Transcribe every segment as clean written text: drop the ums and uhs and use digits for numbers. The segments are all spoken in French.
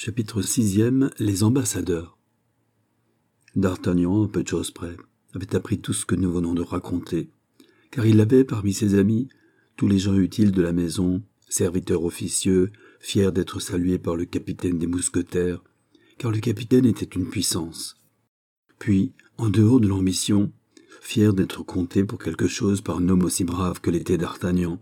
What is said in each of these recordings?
Chapitre 6e. Les ambassadeurs. D'Artagnan, à peu de choses près, avait appris tout ce que nous venons de raconter, car il avait, parmi ses amis, tous les gens utiles de la maison, serviteurs officieux, fiers d'être salués par le capitaine des mousquetaires, car le capitaine était une puissance. Puis, en dehors de l'ambition, fiers d'être comptés pour quelque chose par un homme aussi brave que l'était D'Artagnan.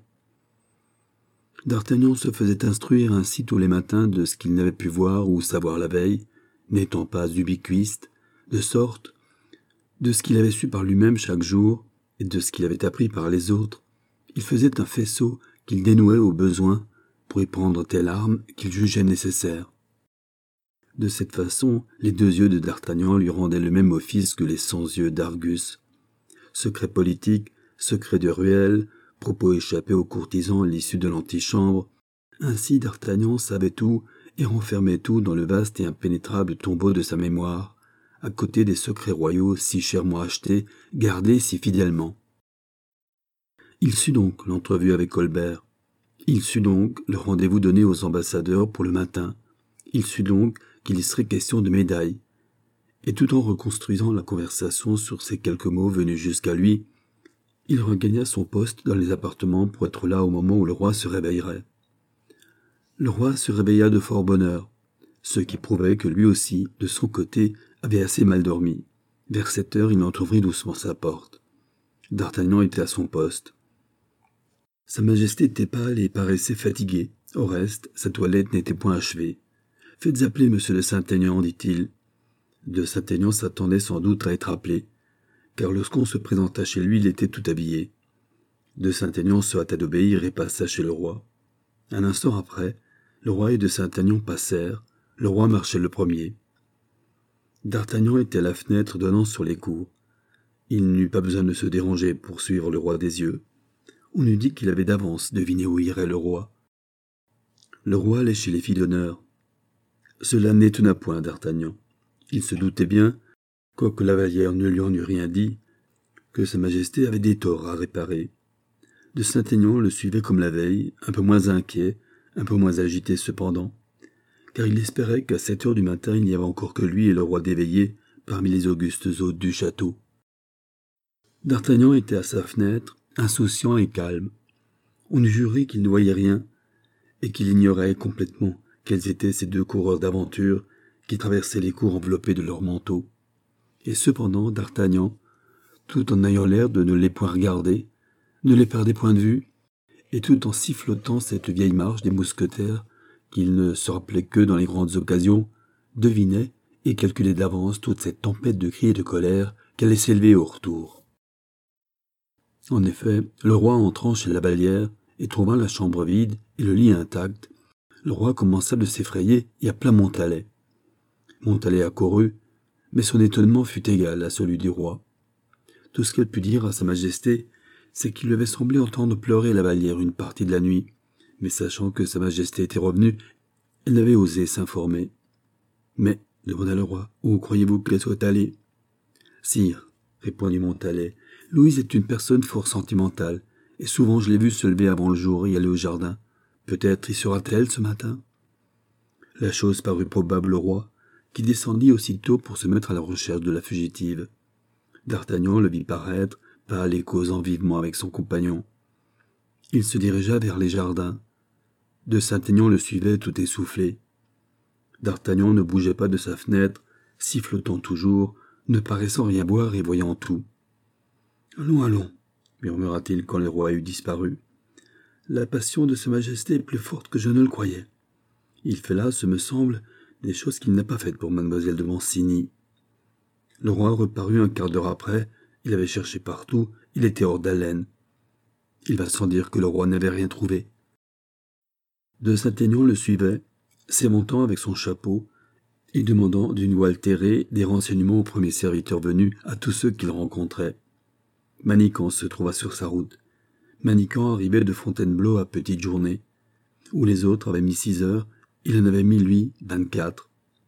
D'Artagnan se faisait instruire ainsi tous les matins de ce qu'il n'avait pu voir ou savoir la veille, n'étant pas ubiquiste, de sorte, de ce qu'il avait su par lui-même chaque jour, et de ce qu'il avait appris par les autres, il faisait un faisceau qu'il dénouait au besoin pour y prendre telle arme qu'il jugeait nécessaire. De cette façon, les 2 yeux de D'Artagnan lui rendaient le même office que les 100 yeux d'Argus. Secret politique, secret de ruelle, propos échappés aux courtisans à l'issue de l'antichambre, ainsi D'Artagnan savait tout et renfermait tout dans le vaste et impénétrable tombeau de sa mémoire, à côté des secrets royaux si chèrement achetés, gardés si fidèlement. Il sut donc l'entrevue avec Colbert. Il sut donc le rendez-vous donné aux ambassadeurs pour le matin. Il sut donc qu'il y serait question de médailles. Et tout en reconstruisant la conversation sur ces quelques mots venus jusqu'à lui, il regagna son poste dans les appartements pour être là au moment où le roi se réveillerait. Le roi se réveilla de fort bonne heure, ce qui prouvait que lui aussi, de son côté, avait assez mal dormi. Vers 7 heures, il entr'ouvrit doucement sa porte. D'Artagnan était à son poste. Sa Majesté était pâle et paraissait fatiguée. Au reste, sa toilette n'était point achevée. « Faites appeler Monsieur de Saint-Aignan, dit-il. De Saint-Aignan s'attendait sans doute à être appelé, car lorsqu'on se présenta chez lui, il était tout habillé. De Saint-Aignan se hâta d'obéir et passa chez le roi. Un instant après, le roi et de Saint-Aignan passèrent. Le roi marchait le premier. D'Artagnan était à la fenêtre donnant sur les cours. Il n'eut pas besoin de se déranger pour suivre le roi des yeux. On eût dit qu'il avait d'avance deviné où irait le roi. Le roi allait chez les filles d'honneur. Cela n'étonna point D'Artagnan. Il se doutait bien, quoique la Vallière ne lui en eût rien dit, que sa Majesté avait des torts à réparer. De Saint-Aignan le suivait comme la veille, un peu moins inquiet, un peu moins agité cependant, car il espérait qu'à 7 heures du matin il n'y avait encore que lui et le roi d'éveillés parmi les augustes hôtes du château. D'Artagnan était à sa fenêtre, insouciant et calme. On eût juré qu'il ne voyait rien, et qu'il ignorait complètement quels étaient ces 2 coureurs d'aventure qui traversaient les cours enveloppés de leurs manteaux. Et cependant, D'Artagnan, tout en ayant l'air de ne les point regarder, ne les perdait point de vue, et tout en sifflotant cette vieille marche des mousquetaires qu'il ne se rappelait que dans les grandes occasions, devinait et calculait d'avance toute cette tempête de cris et de colère qui allait s'élever au retour. En effet, le roi entrant chez la Vallière et trouvant la chambre vide et le lit intact, le roi commença de s'effrayer et appela Montalais. Montalais accourut, mais son étonnement fut égal à celui du roi. Tout ce qu'elle put dire à sa Majesté, c'est qu'il lui avait semblé entendre pleurer la Vallière une partie de la nuit, mais sachant que sa Majesté était revenue, elle n'avait osé s'informer. « Mais, demanda le roi, où croyez-vous qu'elle soit allée ?»« Sire, répondit Montalais, Louise est une personne fort sentimentale, et souvent je l'ai vue se lever avant le jour et aller au jardin. Peut-être y sera-t-elle ce matin ?» La chose parut probable au roi, qui descendit aussitôt pour se mettre à la recherche de la fugitive. D'Artagnan le vit paraître, pâle et causant vivement avec son compagnon. Il se dirigea vers les jardins. De Saint-Aignan le suivait tout essoufflé. D'Artagnan ne bougeait pas de sa fenêtre, sifflotant toujours, ne paraissant rien voir et voyant tout. « Allons, allons, murmura-t-il quand le roi eut disparu. La passion de sa Majesté est plus forte que je ne le croyais. Il fait là, ce me semble, des choses qu'il n'a pas faites pour mademoiselle de Mancini. » Le roi reparut un quart d'heure après. Il avait cherché partout, il était hors d'haleine. Il va sans dire que le roi n'avait rien trouvé. De Saint-Aignan le suivait, s'émontant avec son chapeau et demandant d'une voix altérée des renseignements aux premiers serviteurs venus, à tous ceux qu'il rencontrait. Manicamp se trouva sur sa route. Manicamp arrivait de Fontainebleau à petite journée. Où les autres avaient mis 6 heures, il en avait mis, lui, 24.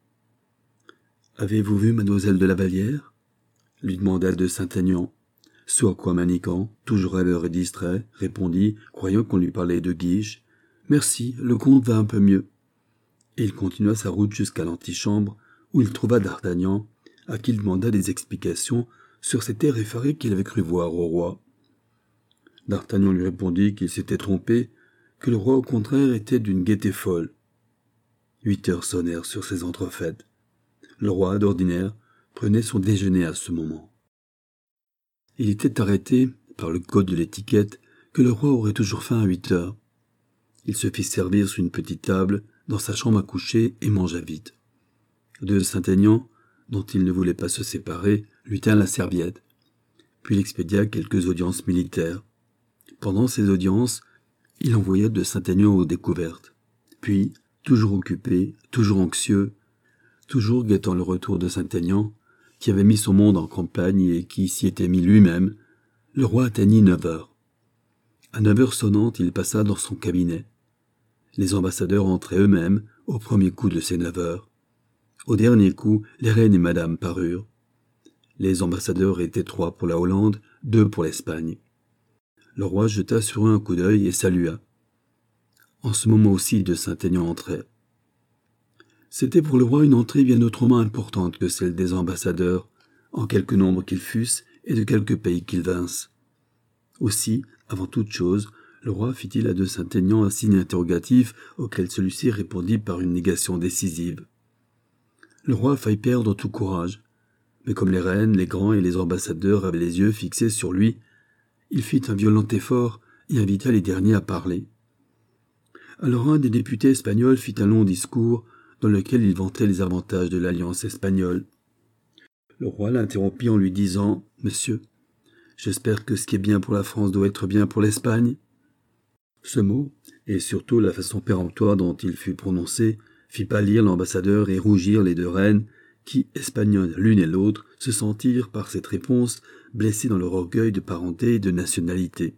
« Avez-vous vu mademoiselle de la Vallière ?» lui demanda de Saint-Aignan. Ce à quoi Manicamp, toujours rêveur et distrait, répondit, croyant qu'on lui parlait de Guiche. « Merci, le comte va un peu mieux. » et il continua sa route jusqu'à l'antichambre, où il trouva d'Artagnan, à qui il demanda des explications sur cet air effaré qu'il avait cru voir au roi. D'Artagnan lui répondit qu'il s'était trompé, que le roi au contraire était d'une gaieté folle. 8 heures sonnèrent sur ces entrefaites. Le roi, d'ordinaire, prenait son déjeuner à ce moment. Il était arrêté, par le code de l'étiquette, que le roi aurait toujours faim à 8 heures. Il se fit servir sur une petite table, dans sa chambre à coucher, et mangea vite. De Saint-Aignan, dont il ne voulait pas se séparer, lui tint la serviette. Puis il expédia quelques audiences militaires. Pendant ces audiences, il envoya de Saint-Aignan aux découvertes. Puis, toujours occupé, toujours anxieux, toujours guettant le retour de Saint-Aignan, qui avait mis son monde en campagne et qui s'y était mis lui-même, le roi atteignit 9 heures. À 9 heures sonnantes, il passa dans son cabinet. Les ambassadeurs entraient eux-mêmes au premier coup de ces 9 heures. Au dernier coup, les reines et madame parurent. Les ambassadeurs étaient 3 pour la Hollande, 2 pour l'Espagne. Le roi jeta sur eux un coup d'œil et salua. En ce moment aussi, de Saint-Aignan entrait. C'était pour le roi une entrée bien autrement importante que celle des ambassadeurs, en quelque nombre qu'ils fussent et de quelque pays qu'ils vinssent. Aussi, avant toute chose, le roi fit-il à de Saint-Aignan un signe interrogatif auquel celui-ci répondit par une négation décisive. Le roi faillit perdre tout courage, mais comme les reines, les grands et les ambassadeurs avaient les yeux fixés sur lui, il fit un violent effort et invita les derniers à parler. Alors un des députés espagnols fit un long discours dans lequel il vantait les avantages de l'alliance espagnole. Le roi l'interrompit en lui disant « Monsieur, j'espère que ce qui est bien pour la France doit être bien pour l'Espagne. » Ce mot, et surtout la façon péremptoire dont il fut prononcé, fit pâlir l'ambassadeur et rougir les 2 reines, qui, espagnoles l'une et l'autre, se sentirent, par cette réponse, blessés dans leur orgueil de parenté et de nationalité.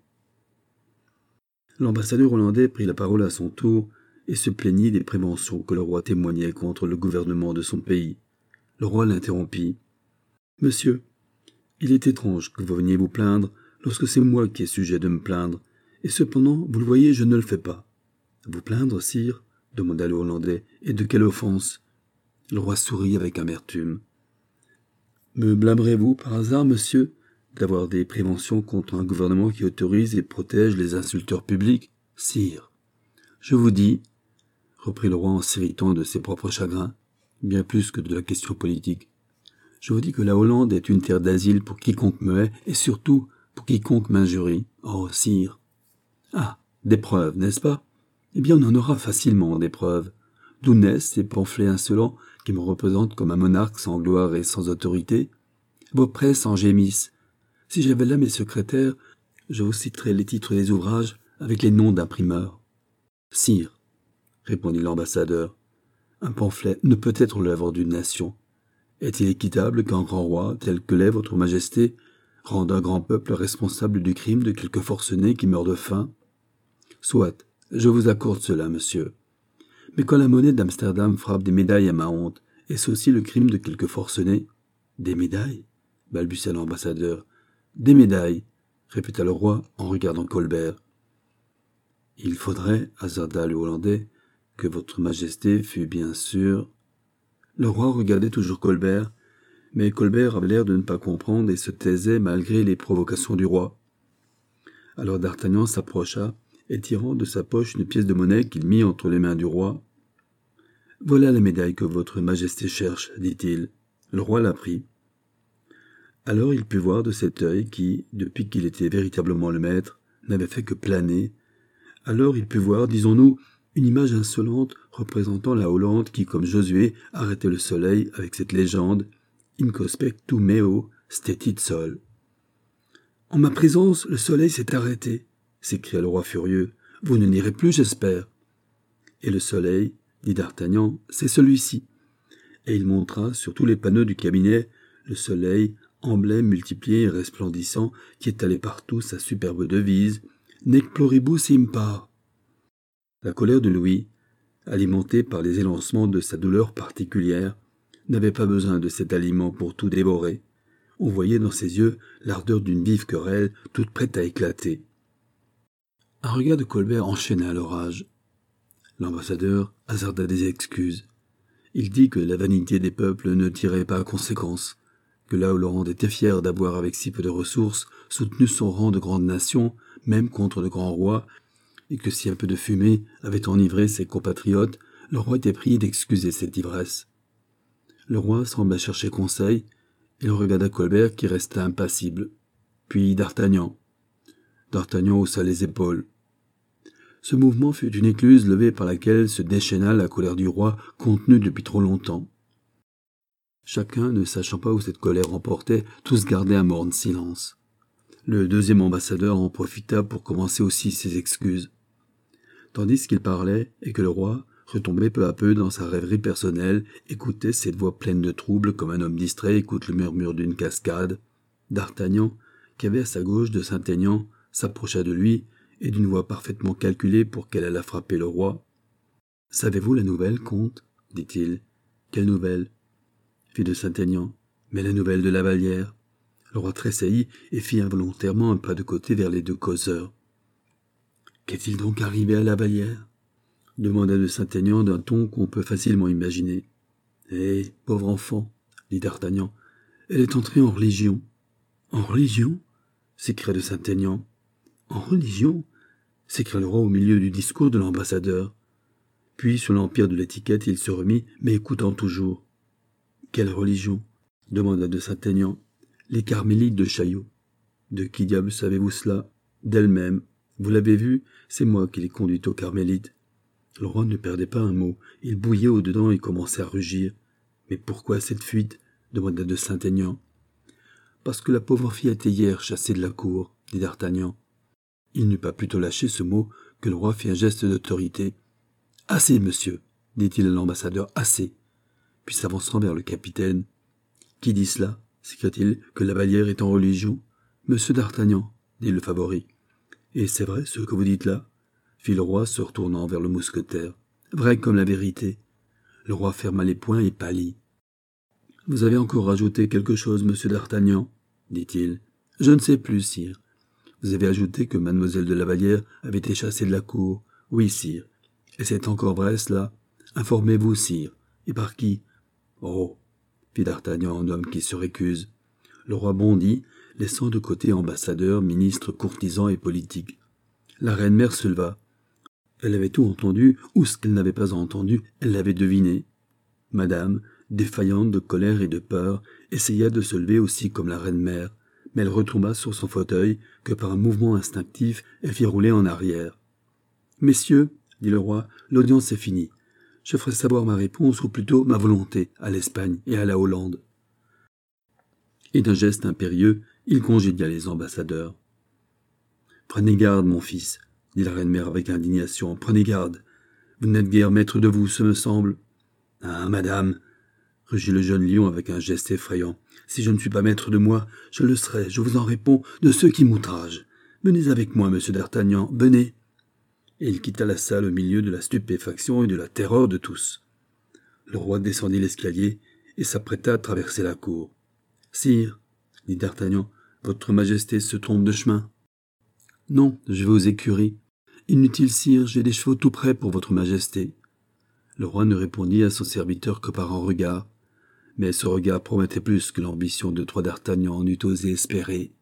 L'ambassadeur hollandais prit la parole à son tour et se plaignit des préventions que le roi témoignait contre le gouvernement de son pays. Le roi l'interrompit. « Monsieur, il est étrange que vous veniez vous plaindre lorsque c'est moi qui ai sujet de me plaindre, et cependant, vous le voyez, je ne le fais pas. »« Vous plaindre, sire ?» demanda le Hollandais. « Et de quelle offense ?» Le roi sourit avec amertume. « Me blâmerez-vous par hasard, monsieur, d'avoir des préventions contre un gouvernement qui autorise et protège les insulteurs publics ? Sire, je vous dis, reprit le roi en s'irritant de ses propres chagrins, bien plus que de la question politique, je vous dis que la Hollande est une terre d'asile pour quiconque me hait et surtout pour quiconque m'injurie. Oh, sire ! Ah, des preuves, n'est-ce pas ? Eh bien, on en aura facilement des preuves. D'où naissent ces pamphlets insolents qui me représentent comme un monarque sans gloire et sans autorité ? Vos presses en gémissent. Si j'avais là mes secrétaires, je vous citerais les titres des ouvrages avec les noms d'imprimeurs. Sire, répondit l'ambassadeur, un pamphlet ne peut être l'œuvre d'une nation. Est-il équitable qu'un grand roi, tel que l'est votre majesté, rende un grand peuple responsable du crime de quelque forcené qui meurt de faim ? Soit, je vous accorde cela, monsieur. Mais quand la monnaie d'Amsterdam frappe des médailles à ma honte, est-ce aussi le crime de quelque forcené ? Des médailles ? Balbutia l'ambassadeur. Des médailles, répéta le roi en regardant Colbert. Il faudrait, hasarda le Hollandais, que votre majesté fût bien sûr. Le roi regardait toujours Colbert, mais Colbert avait l'air de ne pas comprendre et se taisait malgré les provocations du roi. Alors d'Artagnan s'approcha et tirant de sa poche une pièce de monnaie qu'il mit entre les mains du roi. « Voilà la médaille que votre majesté cherche, dit-il. » Le roi la prit. Alors il put voir de cet œil qui, depuis qu'il était véritablement le maître, n'avait fait que planer. Alors il put voir, disons-nous, une image insolente représentant la Hollande qui, comme Josué, arrêtait le soleil avec cette légende « In conspectu meo stetit sol ». « En ma présence, le soleil s'est arrêté », s'écria le roi furieux. « Vous ne n'irez plus, j'espère. » « Et le soleil, dit d'Artagnan, c'est celui-ci. » Et il montra sur tous les panneaux du cabinet le soleil, emblème multiplié et resplendissant, qui étalait partout sa superbe devise « Nec pluribus impar ». La colère de Louis, alimentée par les élancements de sa douleur particulière, n'avait pas besoin de cet aliment pour tout dévorer. On voyait dans ses yeux l'ardeur d'une vive querelle toute prête à éclater. Un regard de Colbert enchaîna l'orage. L'ambassadeur hasarda des excuses. Il dit que la vanité des peuples ne tirait pas conséquence, que là où Laurent était fier d'avoir avec si peu de ressources soutenu son rang de grande nation, même contre de grands rois, et que si un peu de fumée avait enivré ses compatriotes, le roi était prié d'excuser cette ivresse. Le roi sembla chercher conseil, il regarda Colbert qui resta impassible, puis D'Artagnan. D'Artagnan haussa les épaules. Ce mouvement fut une écluse levée par laquelle se déchaîna la colère du roi contenue depuis trop longtemps. Chacun, ne sachant pas où cette colère emportait, tous gardaient un morne silence. Le deuxième ambassadeur en profita pour commencer aussi ses excuses. Tandis qu'il parlait et que le roi, retombé peu à peu dans sa rêverie personnelle, écoutait cette voix pleine de trouble comme un homme distrait écoute le murmure d'une cascade, D'Artagnan, qui avait à sa gauche de Saint-Aignan, s'approcha de lui, et d'une voix parfaitement calculée pour qu'elle allât frapper le roi. « Savez-vous la nouvelle, comte » dit-il. « Quelle nouvelle » fit de Saint-Aignan. « Mais la nouvelle de la Vallière. » Le roi tressaillit et fit involontairement un pas de côté vers les deux causeurs. « Qu'est-il donc arrivé à la Vallière » demanda de Saint-Aignan d'un ton qu'on peut facilement imaginer. « Eh, pauvre enfant » dit D'Artagnan, « elle est entrée en religion. »« En religion » s'écria de Saint-Aignan. « En religion » s'écria le roi au milieu du discours de l'ambassadeur. Puis, sur l'empire de l'étiquette, il se remit, mais écoutant toujours. « Quelle religion » demanda de Saint-Aignan. « Les carmélites de Chaillot. »« De qui diable savez-vous cela ?»« D'elle-même. Vous l'avez vu, c'est moi qui l'ai conduite aux carmélites. » Le roi ne perdait pas un mot. Il bouillait au-dedans et commençait à rugir. « Mais pourquoi cette fuite ?» demanda de Saint-Aignan. « Parce que la pauvre fille a été hier chassée de la cour, » dit D'Artagnan. Il n'eut pas plutôt lâché ce mot que le roi fit un geste d'autorité. « Assez, monsieur, » dit-il à l'ambassadeur, « assez. » Puis s'avançant vers le capitaine. « Qui dit cela ?» s'écria-t-il, « que la Vallière est en religion ?»« Monsieur d'Artagnan, » dit le favori. « Et c'est vrai ce que vous dites là ?» fit le roi se retournant vers le mousquetaire. « Vrai comme la vérité. » Le roi ferma les poings et pâlit. « Vous avez encore ajouté quelque chose, monsieur d'Artagnan ?» dit-il. « Je ne sais plus, sire. » Vous avez ajouté que mademoiselle de la Vallière avait été chassée de la cour. Oui, sire. Et c'est encore vrai, cela? Informez-vous, sire. Et par qui? Oh, fit D'Artagnan en homme qui se récuse. Le roi bondit, laissant de côté ambassadeurs, ministres, courtisans et politiques. La reine-mère se leva. Elle avait tout entendu, ou ce qu'elle n'avait pas entendu, elle l'avait deviné. Madame, défaillante de colère et de peur, essaya de se lever aussi comme la reine-mère, mais elle retomba sur son fauteuil, que par un mouvement instinctif, elle fit rouler en arrière. « Messieurs, » dit le roi, « l'audience est finie. Je ferai savoir ma réponse, ou plutôt ma volonté, à l'Espagne et à la Hollande. » Et d'un geste impérieux, il congédia les ambassadeurs. « Prenez garde, mon fils, » dit la reine-mère avec indignation, « prenez garde. Vous n'êtes guère maître de vous, ce me semble. »« Ah, madame !» rugit le jeune lion avec un geste effrayant. « Si je ne suis pas maître de moi, je le serai, je vous en réponds, de ceux qui m'outragent. Venez avec moi, monsieur d'Artagnan, venez. » Et il quitta la salle au milieu de la stupéfaction et de la terreur de tous. Le roi descendit l'escalier et s'apprêta à traverser la cour. « Sire, » dit D'Artagnan, « votre majesté se trompe de chemin. »« Non, je vais aux écuries. »« Inutile, sire, j'ai des chevaux tout prêts pour votre majesté. » Le roi ne répondit à son serviteur que par un regard. Mais ce regard promettait plus que l'ambition de Trois d'Artagnan n'eût osé espérer.